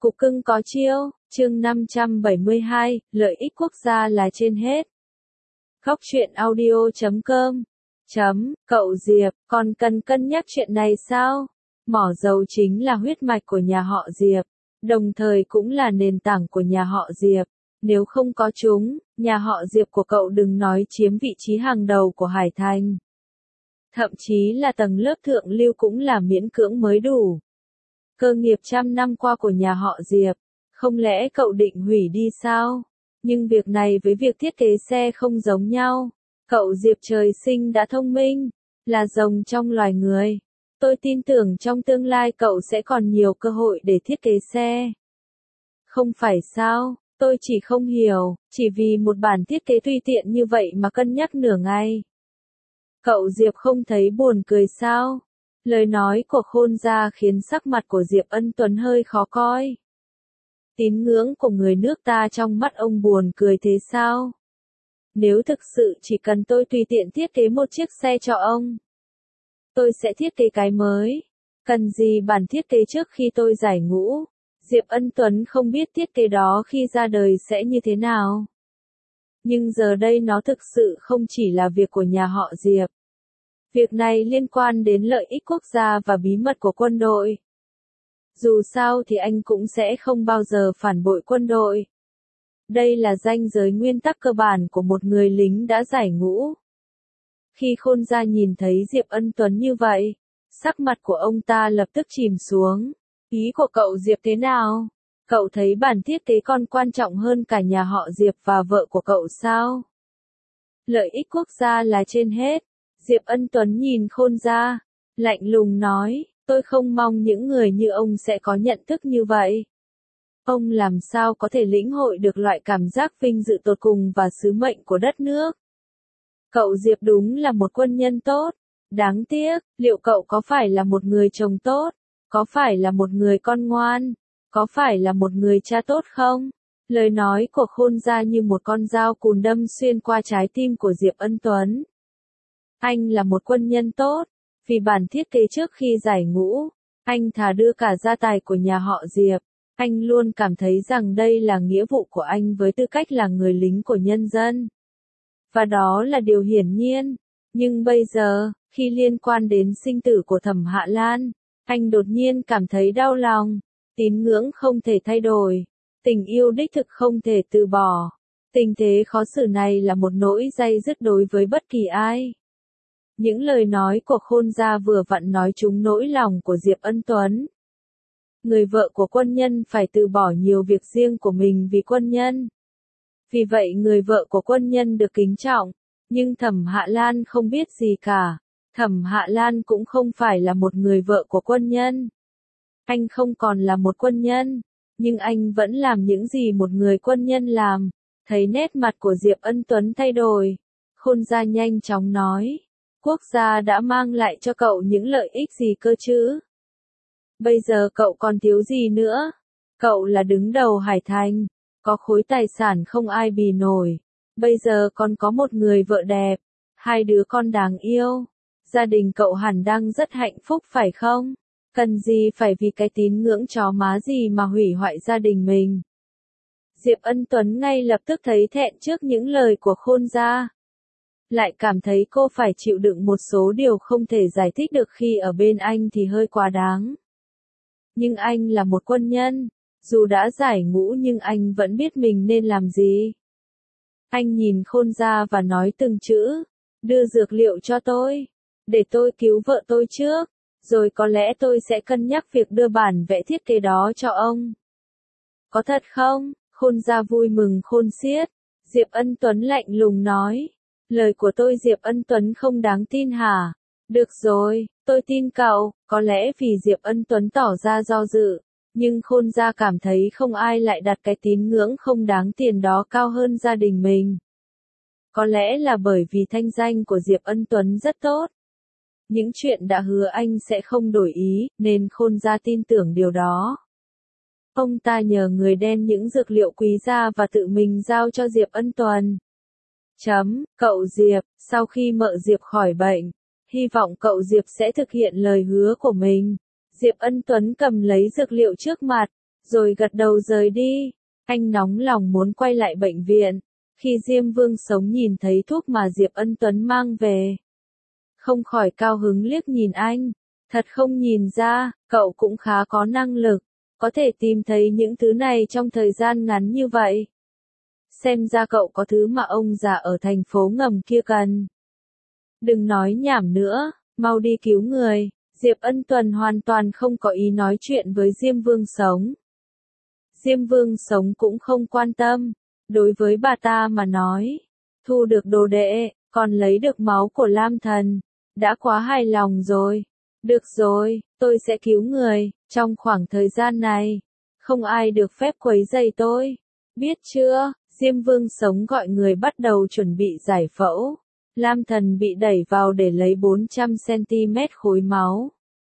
Cục cưng có chiêu, chương 572, lợi ích quốc gia là trên hết. Góc truyện audio.com Cậu Diệp, còn cần cân nhắc chuyện này sao? Mỏ dầu chính là huyết mạch của nhà họ Diệp, đồng thời cũng là nền tảng của nhà họ Diệp. Nếu không có chúng, nhà họ Diệp của cậu đừng nói chiếm vị trí hàng đầu của Hải Thành. Thậm chí là tầng lớp thượng lưu cũng là miễn cưỡng mới đủ. Cơ nghiệp trăm năm qua của nhà họ Diệp, không lẽ cậu định hủy đi sao? Nhưng việc này với việc thiết kế xe không giống nhau. Cậu Diệp trời sinh đã thông minh, là rồng trong loài người. Tôi tin tưởng trong tương lai cậu sẽ còn nhiều cơ hội để thiết kế xe. Không phải sao, tôi chỉ không hiểu, chỉ vì một bản thiết kế tùy tiện như vậy mà cân nhắc nửa ngày. Cậu Diệp không thấy buồn cười sao? Lời nói của Khôn gia khiến sắc mặt của Diệp Ân Tuấn hơi khó coi. Tín ngưỡng của người nước ta trong mắt ông buồn cười thế sao? Nếu thực sự chỉ cần tôi tùy tiện thiết kế một chiếc xe cho ông, tôi sẽ thiết kế cái mới. Cần gì bản thiết kế trước khi tôi giải ngũ? Diệp Ân Tuấn không biết thiết kế đó khi ra đời sẽ như thế nào. Nhưng giờ đây nó thực sự không chỉ là việc của nhà họ Diệp. Việc này liên quan đến lợi ích quốc gia và bí mật của quân đội. Dù sao thì anh cũng sẽ không bao giờ phản bội quân đội. Đây là ranh giới nguyên tắc cơ bản của một người lính đã giải ngũ. Khi Khôn gia nhìn thấy Diệp Ân Tuấn như vậy, sắc mặt của ông ta lập tức chìm xuống. Ý của cậu Diệp thế nào? Cậu thấy bản thiết kế còn quan trọng hơn cả nhà họ Diệp và vợ của cậu sao? Lợi ích quốc gia là trên hết. Diệp Ân Tuấn nhìn Khôn gia, lạnh lùng nói, tôi không mong những người như ông sẽ có nhận thức như vậy. Ông làm sao có thể lĩnh hội được loại cảm giác vinh dự tột cùng và sứ mệnh của đất nước. Cậu Diệp đúng là một quân nhân tốt. Đáng tiếc, liệu cậu có phải là một người chồng tốt? Có phải là một người con ngoan? Có phải là một người cha tốt không? Lời nói của Khôn gia như một con dao cùn đâm xuyên qua trái tim của Diệp Ân Tuấn. Anh là một quân nhân tốt, vì bản thiết kế trước khi giải ngũ, anh thà đưa cả gia tài của nhà họ Diệp. Anh luôn cảm thấy rằng đây là nghĩa vụ của anh với tư cách là người lính của nhân dân. Và đó là điều hiển nhiên. Nhưng bây giờ, khi liên quan đến sinh tử của Thẩm Hạ Lan, anh đột nhiên cảm thấy đau lòng. Tín ngưỡng không thể thay đổi. Tình yêu đích thực không thể từ bỏ. Tình thế khó xử này là một nỗi day dứt đối với bất kỳ ai. Những lời nói của Khôn gia vừa vặn nói trúng nỗi lòng của Diệp Ân Tuấn. Người vợ của quân nhân phải từ bỏ nhiều việc riêng của mình vì quân nhân. Vì vậy người vợ của quân nhân được kính trọng, nhưng Thẩm Hạ Lan không biết gì cả. Thẩm Hạ Lan cũng không phải là một người vợ của quân nhân. Anh không còn là một quân nhân, nhưng anh vẫn làm những gì một người quân nhân làm. Thấy nét mặt của Diệp Ân Tuấn thay đổi, Khôn gia nhanh chóng nói, quốc gia đã mang lại cho cậu những lợi ích gì cơ chứ? Bây giờ cậu còn thiếu gì nữa? Cậu là đứng đầu Hải Thành, có khối tài sản không ai bì nổi. Bây giờ còn có một người vợ đẹp, 2 đứa con đáng yêu. Gia đình cậu hẳn đang rất hạnh phúc phải không? Cần gì phải vì cái tín ngưỡng chó má gì mà hủy hoại gia đình mình? Diệp Ân Tuấn ngay lập tức thấy thẹn trước những lời của Khôn gia. Lại cảm thấy cô phải chịu đựng một số điều không thể giải thích được khi ở bên anh thì hơi quá đáng. Nhưng anh là một quân nhân, dù đã giải ngũ nhưng anh vẫn biết mình nên làm gì. Anh nhìn Khôn gia và nói từng chữ, đưa dược liệu cho tôi, để tôi cứu vợ tôi trước, rồi có lẽ tôi sẽ cân nhắc việc đưa bản vẽ thiết kế đó cho ông. Có thật không? Khôn gia vui mừng khôn xiết. Diệp Ân Tuấn lạnh lùng nói, lời của tôi Diệp Ân Tuấn không đáng tin hả? Được rồi, tôi tin cậu. Có lẽ vì Diệp Ân Tuấn tỏ ra do dự, nhưng Khôn gia cảm thấy không ai lại đặt cái tín ngưỡng không đáng tiền đó cao hơn gia đình mình. Có lẽ là bởi vì thanh danh của Diệp Ân Tuấn rất tốt. Những chuyện đã hứa anh sẽ không đổi ý, nên Khôn gia tin tưởng điều đó. Ông ta nhờ người đen những dược liệu quý giá và tự mình giao cho Diệp Ân Tuấn. Cậu Diệp, sau khi mợ Diệp khỏi bệnh, hy vọng cậu Diệp sẽ thực hiện lời hứa của mình. Diệp Ân Tuấn cầm lấy dược liệu trước mặt, rồi gật đầu rời đi. Anh nóng lòng muốn quay lại bệnh viện. Khi Diêm Vương Sống nhìn thấy thuốc mà Diệp Ân Tuấn mang về, không khỏi cao hứng liếc nhìn anh. Thật không nhìn ra, cậu cũng khá có năng lực, có thể tìm thấy những thứ này trong thời gian ngắn như vậy. Xem ra cậu có thứ mà ông già ở thành phố ngầm kia cần. Đừng nói nhảm nữa, mau đi cứu người. Diệp Ân Tuấn hoàn toàn không có ý nói chuyện với Diêm Vương Sống. Diêm Vương Sống cũng không quan tâm. Đối với bà ta mà nói, thu được đồ đệ, còn lấy được máu của Lam Thần, đã quá hài lòng rồi. Được rồi, tôi sẽ cứu người, trong khoảng thời gian này, không ai được phép quấy rầy tôi. Biết chưa? Diêm Vương Sống gọi người bắt đầu chuẩn bị giải phẫu. Lam Thần bị đẩy vào để lấy 400cm khối máu.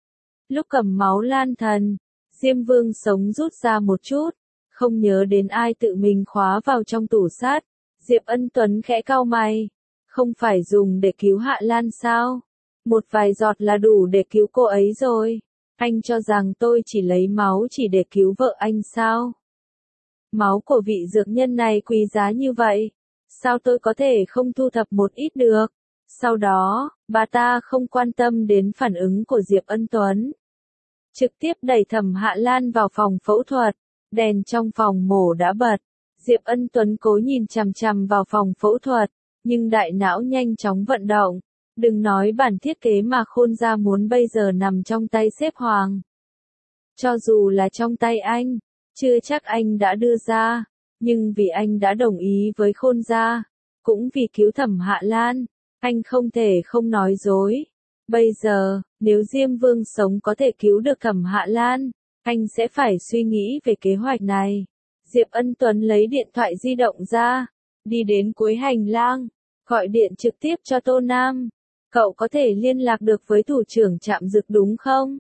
Lúc cầm máu Lam Thần, Diêm Vương Sống rút ra một chút, không nhớ đến ai tự mình khóa vào trong tủ sắt. Diệp Ân Tuấn khẽ cau mày, không phải dùng để cứu Hạ Lan sao? Một vài giọt là đủ để cứu cô ấy rồi. Anh cho rằng tôi chỉ lấy máu chỉ để cứu vợ anh sao? Máu của vị dược nhân này quý giá như vậy, sao tôi có thể không thu thập một ít được? Sau đó, bà ta không quan tâm đến phản ứng của Diệp Ân Tuấn, trực tiếp đẩy Thẩm Hạ Lan vào phòng phẫu thuật. Đèn trong phòng mổ đã bật. Diệp Ân Tuấn cố nhìn chằm chằm vào phòng phẫu thuật, nhưng đại não nhanh chóng vận động. Đừng nói bản thiết kế mà Khôn gia muốn bây giờ nằm trong tay Xếp Hoàng. Cho dù là trong tay anh, chưa chắc anh đã đưa ra, nhưng vì anh đã đồng ý với Khôn gia, cũng vì cứu Thẩm Hạ Lan, anh không thể không nói dối. Bây giờ, nếu Diêm Vương Sống có thể cứu được Thẩm Hạ Lan, anh sẽ phải suy nghĩ về kế hoạch này. Diệp Ân Tuấn lấy điện thoại di động ra, đi đến cuối hành lang, gọi điện trực tiếp cho Tô Nam. Cậu có thể liên lạc được với thủ trưởng trạm dược đúng không?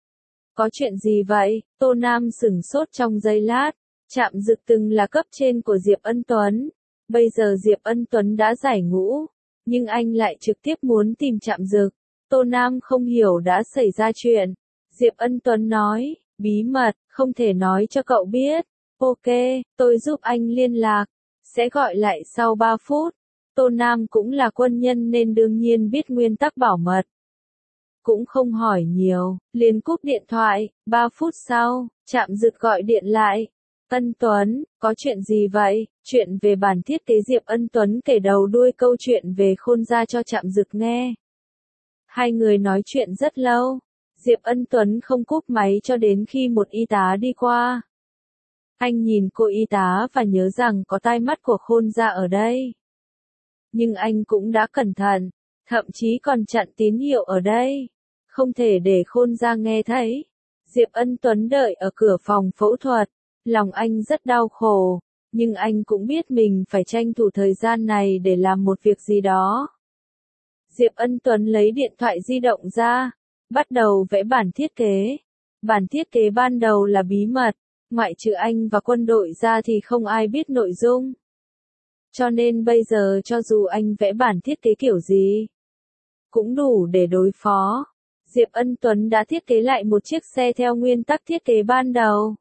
Có chuyện gì vậy? Tô Nam sửng sốt trong giây lát. Trạm dược từng là cấp trên của Diệp Ân Tuấn. Bây giờ Diệp Ân Tuấn đã giải ngũ, nhưng anh lại trực tiếp muốn tìm trạm dược. Tô Nam không hiểu đã xảy ra chuyện. Diệp Ân Tuấn nói, bí mật, không thể nói cho cậu biết. Ok, tôi giúp anh liên lạc, sẽ gọi lại sau 3 phút. Tô Nam cũng là quân nhân nên đương nhiên biết nguyên tắc bảo mật. Cũng không hỏi nhiều, liền cúp điện thoại. 3 phút sau, trạm dược gọi điện lại. Ân Tuấn, có chuyện gì vậy? Chuyện về bản thiết kế. Diệp Ân Tuấn kể đầu đuôi câu chuyện về Khôn gia cho trạm dược nghe. Hai người nói chuyện rất lâu. Diệp Ân Tuấn không cúp máy cho đến khi một y tá đi qua. Anh nhìn cô y tá và nhớ rằng có tai mắt của Khôn gia ở đây. Nhưng anh cũng đã cẩn thận, thậm chí còn chặn tín hiệu ở đây. Không thể để Khôn gia nghe thấy. Diệp Ân Tuấn đợi ở cửa phòng phẫu thuật. Lòng anh rất đau khổ, nhưng anh cũng biết mình phải tranh thủ thời gian này để làm một việc gì đó. Diệp Ân Tuấn lấy điện thoại di động ra, bắt đầu vẽ bản thiết kế. Bản thiết kế ban đầu là bí mật, ngoại trừ anh và quân đội ra thì không ai biết nội dung. Cho nên bây giờ cho dù anh vẽ bản thiết kế kiểu gì, cũng đủ để đối phó. Diệp Ân Tuấn đã thiết kế lại một chiếc xe theo nguyên tắc thiết kế ban đầu.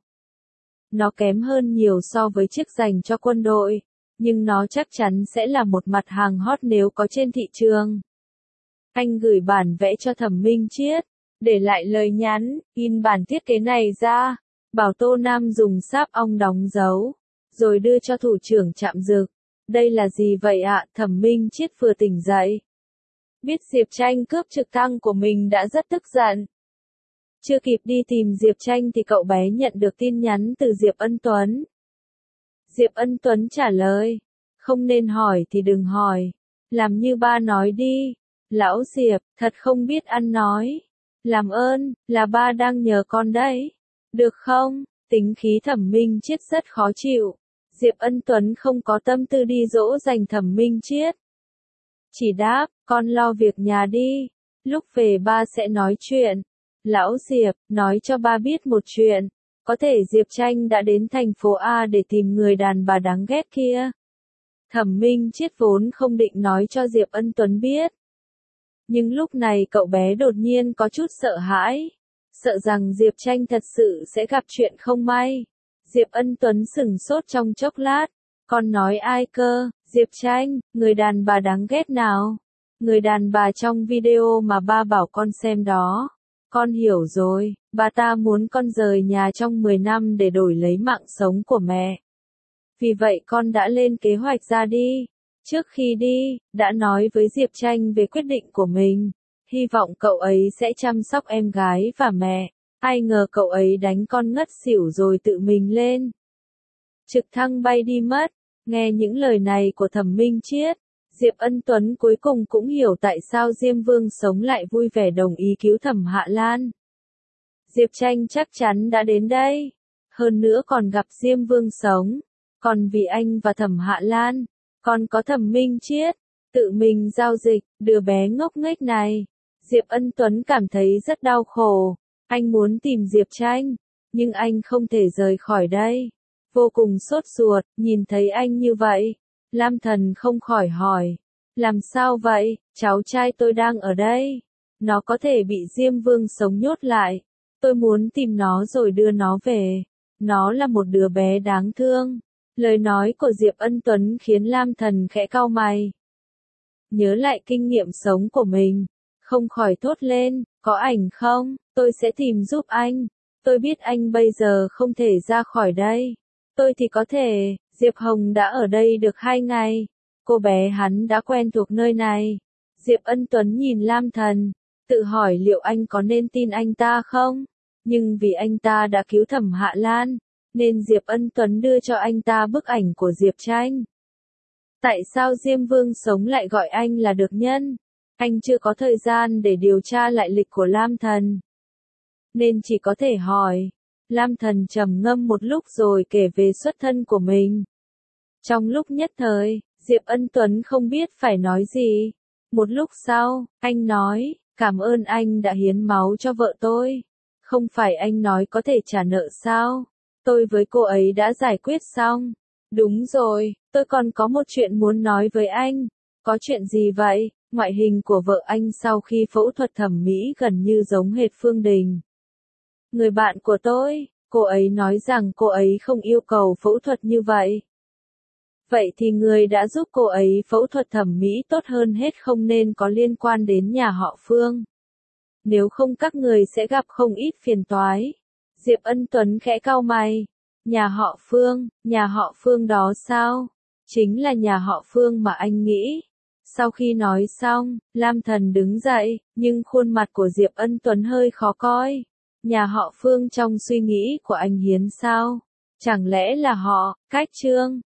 Nó kém hơn nhiều so với chiếc dành cho quân đội, nhưng nó chắc chắn sẽ là một mặt hàng hot nếu có trên thị trường. Anh gửi bản vẽ cho Thẩm Minh Chiết, để lại lời nhắn, in bản thiết kế này ra, bảo Tô Nam dùng sáp ong đóng dấu, rồi đưa cho thủ trưởng trạm dược. Đây là gì vậy ạ? Thẩm Minh Chiết vừa tỉnh dậy. Biết Diệp Tranh cướp trực thăng của mình đã rất tức giận. Chưa kịp đi tìm Diệp Tranh thì cậu bé nhận được tin nhắn từ Diệp Ân Tuấn. Diệp Ân Tuấn trả lời, không nên hỏi thì đừng hỏi, làm như ba nói đi. Lão Diệp, thật không biết ăn nói. Làm ơn, là ba đang nhờ con đấy. Được không? Tính khí Thẩm Minh Chiết rất khó chịu. Diệp Ân Tuấn không có tâm tư đi dỗ dành Thẩm Minh Chiết. Chỉ đáp, con lo việc nhà đi. Lúc về ba sẽ nói chuyện. Lão Diệp, nói cho ba biết một chuyện. Có thể Diệp Tranh đã đến thành phố A để tìm người đàn bà đáng ghét kia. Thẩm Minh Chiết vốn không định nói cho Diệp Ân Tuấn biết. Nhưng lúc này cậu bé đột nhiên có chút sợ hãi. sợ rằng Diệp Tranh thật sự sẽ gặp chuyện không may. Diệp Ân Tuấn sửng sốt trong chốc lát, con nói ai cơ? Diệp Tranh, người đàn bà đáng ghét nào? Người đàn bà trong video mà ba bảo con xem đó. Con hiểu rồi, bà ta muốn con rời nhà trong 10 năm để đổi lấy mạng sống của mẹ. Vì vậy con đã lên kế hoạch ra đi. Trước khi đi, đã nói với Diệp Tranh về quyết định của mình. Hy vọng cậu ấy sẽ chăm sóc em gái và mẹ. Ai ngờ cậu ấy đánh con ngất xỉu rồi tự mình lên trực thăng bay đi mất. Nghe những lời này của Thẩm Minh Triết, Diệp Ân Tuấn cuối cùng cũng hiểu tại sao Diêm Vương Sống lại vui vẻ đồng ý cứu Thẩm Hạ Lan. Diệp Tranh chắc chắn đã đến đây. Hơn nữa còn gặp Diêm Vương Sống. Còn vì anh và Thẩm Hạ Lan, còn có Thẩm Minh Triết, tự mình giao dịch, đứa bé ngốc nghếch này. Diệp Ân Tuấn cảm thấy rất đau khổ. Anh muốn tìm Diệp Tranh, nhưng anh không thể rời khỏi đây. Vô cùng sốt ruột, nhìn thấy anh như vậy. Lam Thần không khỏi hỏi. Làm sao vậy, cháu trai tôi đang ở đây. Nó có thể bị Diêm Vương Sống nhốt lại. Tôi muốn tìm nó rồi đưa nó về. Nó là một đứa bé đáng thương. Lời nói của Diệp Ân Tuấn khiến Lam Thần khẽ cau mày. Nhớ lại kinh nghiệm sống của mình. Không khỏi thốt lên, có ảnh không? Tôi sẽ tìm giúp anh. Tôi biết anh bây giờ không thể ra khỏi đây. Tôi thì có thể. Diệp Hồng đã ở đây được 2 ngày. Cô bé hắn đã quen thuộc nơi này. Diệp Ân Tuấn nhìn Lam Thần, tự hỏi liệu anh có nên tin anh ta không? Nhưng vì anh ta đã cứu Thẩm Hạ Lan, nên Diệp Ân Tuấn đưa cho anh ta bức ảnh của Diệp Tranh. Tại sao Diêm Vương Sống lại gọi anh là được nhân? Anh chưa có thời gian để điều tra lại lịch của Lam Thần, nên chỉ có thể hỏi. Lam Thần trầm ngâm một lúc rồi kể về xuất thân của mình. Trong lúc nhất thời, Diệp Ân Tuấn không biết phải nói gì. Một lúc sau, anh nói, cảm ơn anh đã hiến máu cho vợ tôi. Không phải anh nói có thể trả nợ sao? Tôi với cô ấy đã giải quyết xong. Đúng rồi, tôi còn có một chuyện muốn nói với anh. Có chuyện gì vậy? Ngoại hình của vợ anh sau khi phẫu thuật thẩm mỹ gần như giống hệt Phương Đình. Người bạn của tôi, cô ấy nói rằng cô ấy không yêu cầu phẫu thuật như vậy. Vậy thì người đã giúp cô ấy phẫu thuật thẩm mỹ tốt hơn hết không nên có liên quan đến nhà họ Phương. Nếu không các người sẽ gặp không ít phiền toái. Diệp Ân Tuấn khẽ cau mày. Nhà họ Phương đó sao? Chính là nhà họ Phương mà anh nghĩ. Sau khi nói xong, Lam Thần đứng dậy, nhưng khuôn mặt của Diệp Ân Tuấn hơi khó coi. Nhà họ Phương trong suy nghĩ của anh Hiến sao? Chẳng lẽ là họ, Cách Trương?